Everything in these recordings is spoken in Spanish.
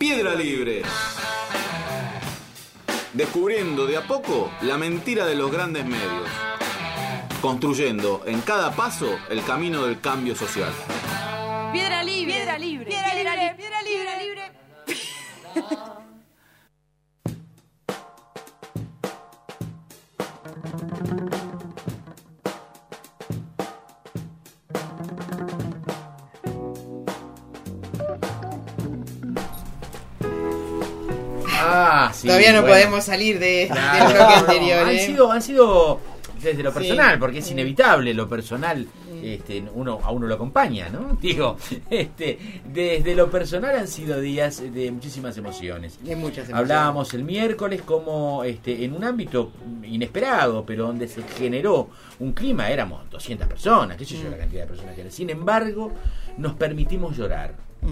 Piedra Libre. Descubriendo de a poco la mentira de los grandes medios. Construyendo en cada paso el camino del cambio social. Piedra Libre. Piedra Libre. Piedra Libre. Piedra Libre. Sí, todavía no podemos salir del bloque anterior. Han sido desde lo personal, porque es inevitable lo personal. A uno lo acompaña, ¿no? Digo, desde lo personal han sido días de muchísimas emociones. De muchas emociones. Hablábamos el miércoles como en un ámbito inesperado, pero donde se generó un clima, éramos 200 personas, qué sé yo, la cantidad de personas que era. Sin embargo, nos permitimos llorar.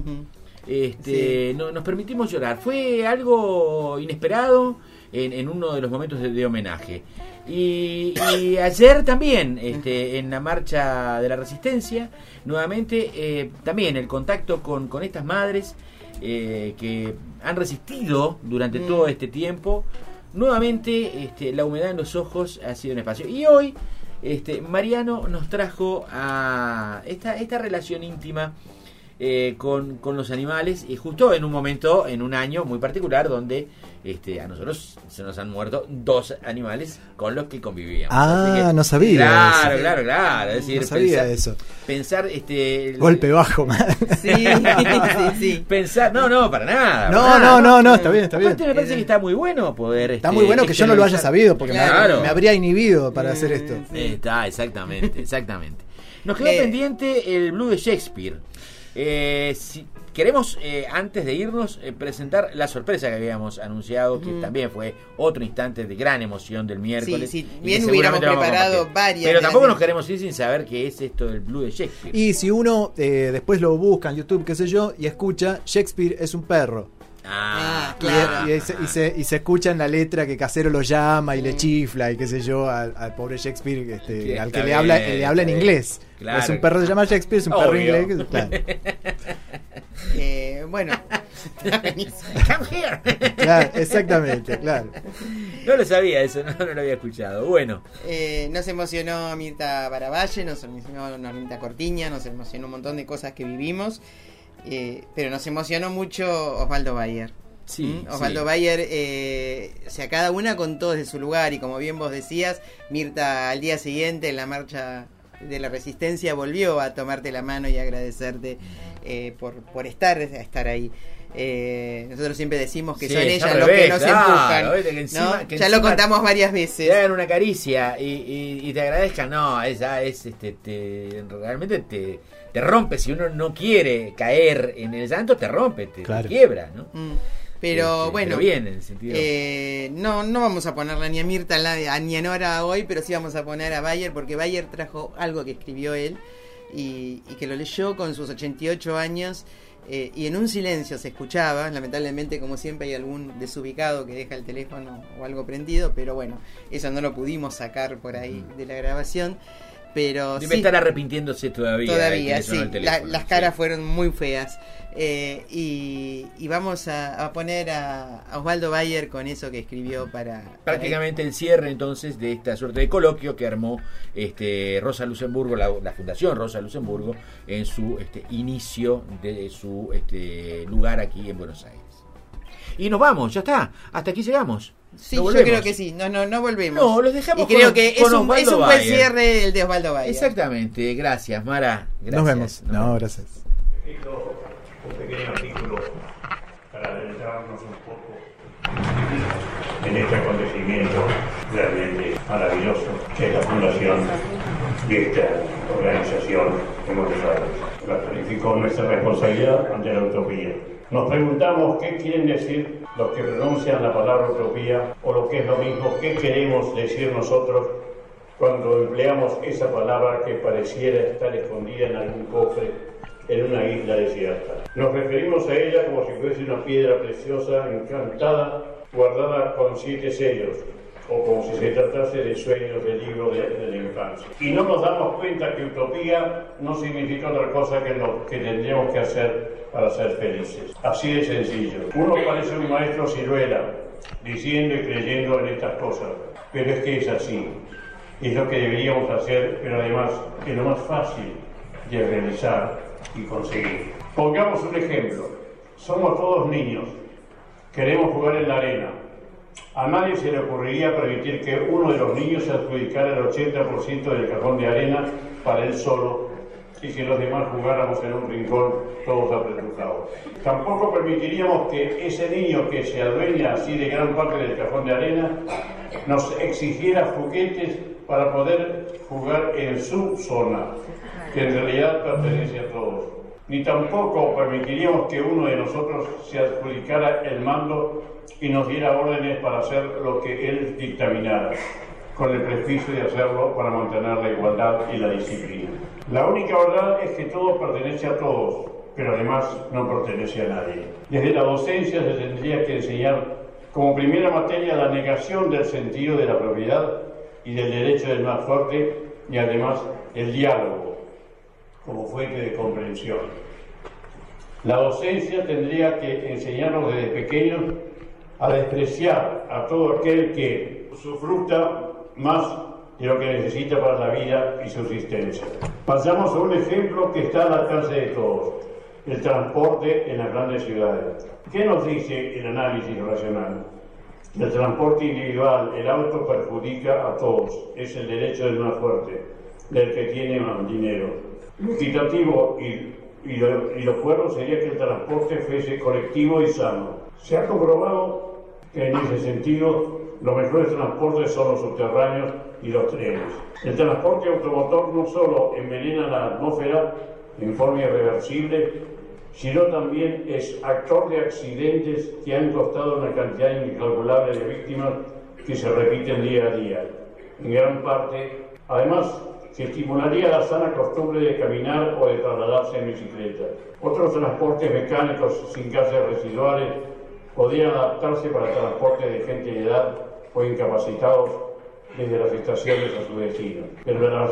Nos permitimos llorar. Fue algo inesperado en uno de los momentos de homenaje. Y ayer también, en la marcha de la Resistencia, nuevamente también el contacto con estas madres que han resistido durante todo este tiempo. Nuevamente la humedad en los ojos ha sido un espacio. Y hoy Mariano nos trajo a esta relación íntima con los animales, y justo en un momento, en un año muy particular donde a nosotros se nos han muerto 2 animales con los que convivíamos. No sabía. Claro. Es decir, no sabía eso. Pensar golpe bajo. Sí. Pensar, no, para nada. No, está bien. Aparte me parece que está muy bueno poder. Está muy bueno que yo no lo haya sabido, porque claro, me habría inhibido para hacer esto. Está, exactamente. Nos quedó pendiente el Blue de Shakespeare. Si queremos, antes de irnos, presentar la sorpresa que habíamos anunciado, que también fue otro instante de gran emoción del miércoles. Sí, bien hubiéramos preparado varias. Pero tampoco nos queremos ir sin saber qué es esto del Blue de Shakespeare. Y si uno después lo busca en YouTube, qué sé yo, y escucha, Shakespeare es un perro. Claro. Y se escucha en la letra que Casero lo llama y le chifla y qué sé yo al pobre Shakespeare, al que le habla en inglés. Claro. Es un perro que se llama Shakespeare, es un perro inglés. Claro. Bueno, Come here. Claro, exactamente, claro. No lo sabía eso, no lo había escuchado. Bueno, nos emocionó Mirta Baravalle, nos emocionó Normita Cortiña, nos emocionó un montón de cosas que vivimos. Pero nos emocionó mucho Osvaldo Bayer. Osvaldo Bayer, cada una contó desde su lugar, y como bien vos decías, Mirta al día siguiente en la marcha de la Resistencia volvió a tomarte la mano y agradecerte por estar ahí. Nosotros siempre decimos que son ellas los que nos empujan, que ¿no? Ya lo contamos varias veces. Te hagan una caricia y te agradezcan. No, realmente te rompe. Si uno no quiere caer en el llanto, te rompe, te quiebra, ¿no? Pero bueno, pero bien, en el sentido. No vamos a ponerla ni a Mirta ni a Nora hoy, pero sí vamos a poner a Bayer, porque Bayer trajo algo que escribió él y que lo leyó con sus 88 años. Y en un silencio se escuchaba. Lamentablemente, como siempre, hay algún desubicado que deja el teléfono o algo prendido, pero bueno, eso no lo pudimos sacar por ahí de la grabación. Pero debe estar arrepintiéndose todavía sí. Las caras fueron muy feas. Y vamos a poner a Osvaldo Bayer con eso que escribió prácticamente el cierre entonces de esta suerte de coloquio que armó Rosa Luxemburgo, la Fundación Rosa Luxemburgo, en su inicio de su lugar aquí en Buenos Aires. Y nos vamos, ya está, hasta aquí llegamos. Sí, yo creo que sí, no volvemos. No, los dejamos. Y creo que es un buen cierre el de Osvaldo Bayer. Exactamente, gracias Mara. Gracias. Nos vemos. Gracias. Un pequeño artículo para adentrarnos un poco en este acontecimiento realmente maravilloso que es la fundación de esta organización en Buenos Aires. Ratificó nuestra responsabilidad ante la utopía. Nos preguntamos qué quieren decir los que pronuncian la palabra utopía, o lo que es lo mismo, qué queremos decir nosotros cuando empleamos esa palabra que pareciera estar escondida en algún cofre en una isla desierta. Nos referimos a ella como si fuese una piedra preciosa, encantada, guardada con 7 sellos, o como si se tratase de sueños de libros de la infancia. Y no nos damos cuenta que utopía no significa otra cosa que lo que tendríamos que hacer para ser felices. Así de sencillo. Uno parece un maestro ciruela, diciendo y creyendo en estas cosas, pero es que es así. Es lo que deberíamos hacer, pero además es lo más fácil de realizar y conseguir. Pongamos un ejemplo. Somos todos niños. Queremos jugar en la arena. A nadie se le ocurriría permitir que uno de los niños se adjudicara el 80% del cajón de arena para él solo y que los demás jugáramos en un rincón todos apretujados. Tampoco permitiríamos que ese niño que se adueña así de gran parte del cajón de arena nos exigiera juguetes para poder jugar en su zona, que en realidad pertenece a todos. Ni tampoco permitiríamos que uno de nosotros se adjudicara el mando y nos diera órdenes para hacer lo que él dictaminara, con el prejuicio de hacerlo para mantener la igualdad y la disciplina. La única verdad es que todo pertenece a todos, pero además no pertenece a nadie. Desde la docencia se tendría que enseñar como primera materia la negación del sentido de la propiedad y del derecho del más fuerte, y además el diálogo como fuente de comprensión. La docencia tendría que enseñarnos desde pequeños a despreciar a todo aquel que sufructa más de lo que necesita para la vida y subsistencia. Pasamos a un ejemplo que está al alcance de todos: el transporte en las grandes ciudades. ¿Qué nos dice el análisis racional? El transporte individual, el auto, perjudica a todos. Es el derecho del más fuerte, del que tiene más dinero. Lo equitativo y lo bueno sería que el transporte fuese colectivo y sano. Se ha comprobado que en ese sentido los mejores transportes son los subterráneos y los trenes. El transporte automotor no solo envenena la atmósfera en forma irreversible, sino también es actor de accidentes que han costado una cantidad incalculable de víctimas que se repiten día a día. En gran parte, además, se estimularía la sana costumbre de caminar o de trasladarse en bicicleta. Otros transportes mecánicos sin gases residuales podrían adaptarse para el transporte de gente de edad o incapacitados desde las estaciones a su destino. Pero la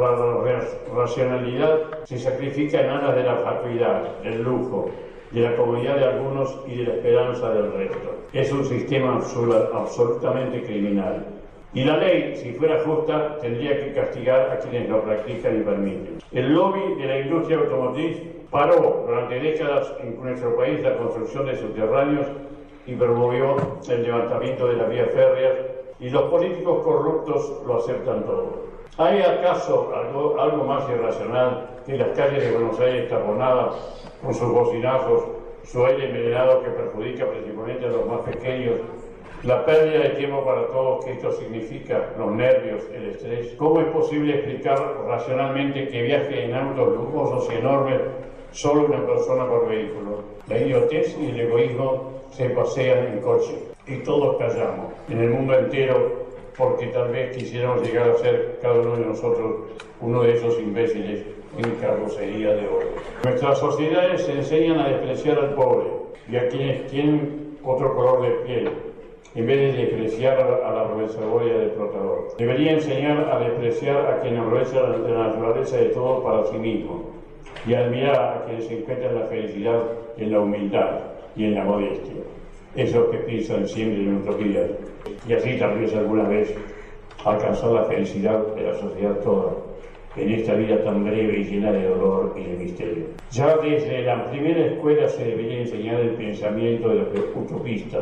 racionalidad se sacrifica en aras de la fatuidad, del lujo, de la comodidad de algunos y de la esperanza del resto. Es un sistema absolutamente criminal. Y la ley, si fuera justa, tendría que castigar a quienes lo practican y permiten. El lobby de la industria automotriz paró durante décadas en nuestro país la construcción de subterráneos y promovió el levantamiento de las vías férreas, y los políticos corruptos lo aceptan todo. ¿Hay acaso algo más irracional que las calles de Buenos Aires taponadas con sus bocinazos, su aire envenenado que perjudica principalmente a los más pequeños, la pérdida de tiempo para todos que esto significa, los nervios, el estrés? ¿Cómo es posible explicar racionalmente que viaje en autos lujosos y enormes solo una persona por vehículo? La idiotez y el egoísmo se pasean en coche y todos callamos en el mundo entero, porque tal vez quisiéramos llegar a ser cada uno de nosotros uno de esos imbéciles en carrocería de oro. Nuestras sociedades se enseñan a despreciar al pobre y a quienes tienen otro color de piel, en vez de despreciar a la reservoria del flotador. Debería enseñar a despreciar a quien aprovecha la naturaleza de todo para sí mismo y admirar a quienes encuentran la felicidad en la humildad y en la modestia. Esos que piensan siempre en utopías, y así tal vez alguna vez alcanzar la felicidad de la sociedad toda, en esta vida tan breve y llena de dolor y de misterio. Ya desde la primera escuela se debería enseñar el pensamiento de los utopistas,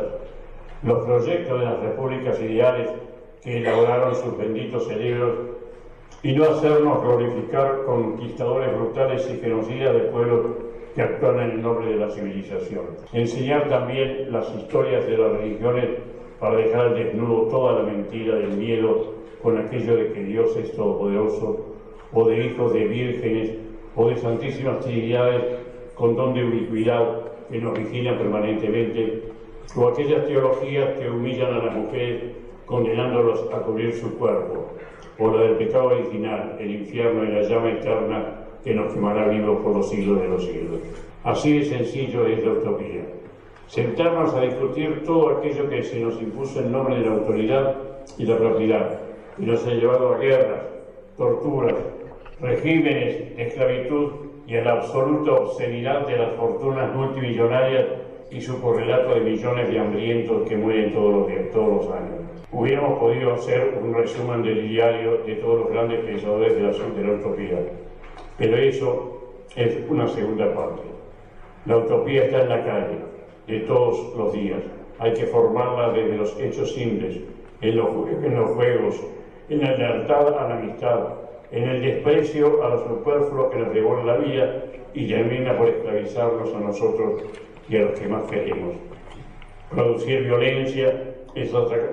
los proyectos de las repúblicas ideales que elaboraron sus benditos cerebros, y no hacernos glorificar conquistadores brutales y genocidas de pueblos que actúan en el nombre de la civilización. Enseñar también las historias de las religiones para dejar al desnudo toda la mentira del miedo con aquello de que Dios es todopoderoso, o de hijos de vírgenes, o de santísimas trinidades con don de ubicuidad que nos vigilan permanentemente, o aquellas teologías que humillan a las mujeres condenándolos a cubrir su cuerpo, o la del pecado original, el infierno y la llama eterna que nos quemará vivos por los siglos de los siglos. Así de sencillo es la utopía. Sentarnos a discutir todo aquello que se nos impuso en nombre de la autoridad y la propiedad, y nos ha llevado a guerras, torturas, regímenes, esclavitud y a la absoluta obscenidad de las fortunas multimillonarias y su correlato de millones de hambrientos que mueren todos los años. Hubiéramos podido hacer un resumen del diario de todos los grandes pensadores de la utopía, pero eso es una segunda parte. La utopía está en la calle, de todos los días. Hay que formarla desde los hechos simples, en los juegos, en la lealtad a la amistad, en el desprecio a lo superfluo que nos devora la vida y termina por esclavizarnos a nosotros y a los que más queremos. Producir violencia es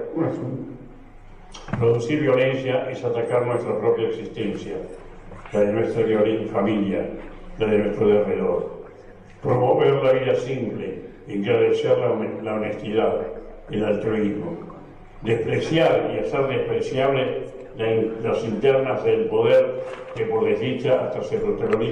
atacar nuestra propia existencia, la de nuestra familia, la de nuestro derredor. Promover la vida simple, agradecer la honestidad, el altruismo. Despreciar y hacer despreciable las internas del poder que por desdicha hasta se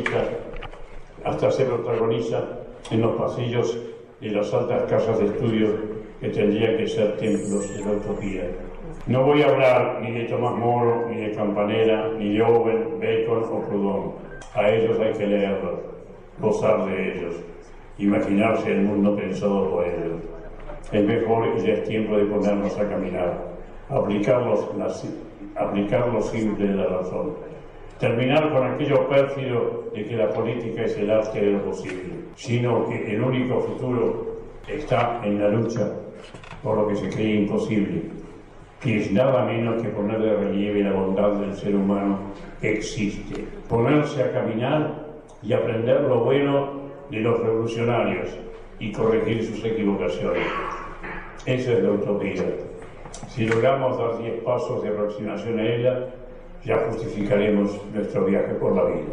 protagoniza en los pasillos de las altas casas de estudios que tendrían que ser templos de la utopía. No voy a hablar ni de Tomás Moro, ni de Campanella, ni de Owen, Bacon o Proudhon. A ellos hay que leerlos, gozar de ellos, imaginarse el mundo pensado por ellos. Es mejor y ya es tiempo de ponernos a caminar, aplicar lo simple de la razón, terminar con aquello pérfido de que la política es el arte de lo posible, sino que el único futuro está en la lucha por lo que se cree imposible, que es nada menos que poner de relieve la bondad del ser humano que existe, ponerse a caminar y aprender lo bueno de los revolucionarios y corregir sus equivocaciones. Esa es la utopía. Si logramos dar 10 pasos de aproximación a ella, ya justificaremos nuestro viaje por la vida.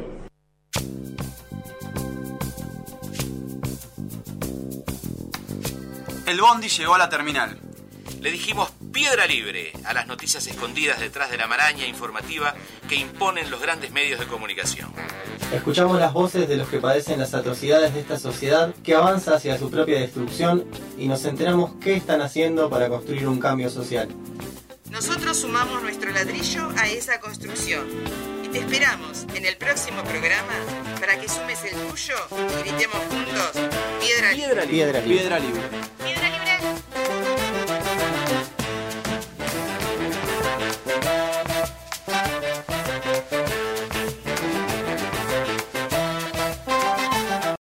El bondi llegó a la terminal. Le dijimos piedra libre a las noticias escondidas detrás de la maraña informativa que imponen los grandes medios de comunicación. Escuchamos las voces de los que padecen las atrocidades de esta sociedad que avanza hacia su propia destrucción y nos enteramos qué están haciendo para construir un cambio social. Nosotros sumamos nuestro ladrillo a esa construcción y te esperamos en el próximo programa para que sumes el tuyo y gritemos juntos piedra libre. Piedra libre.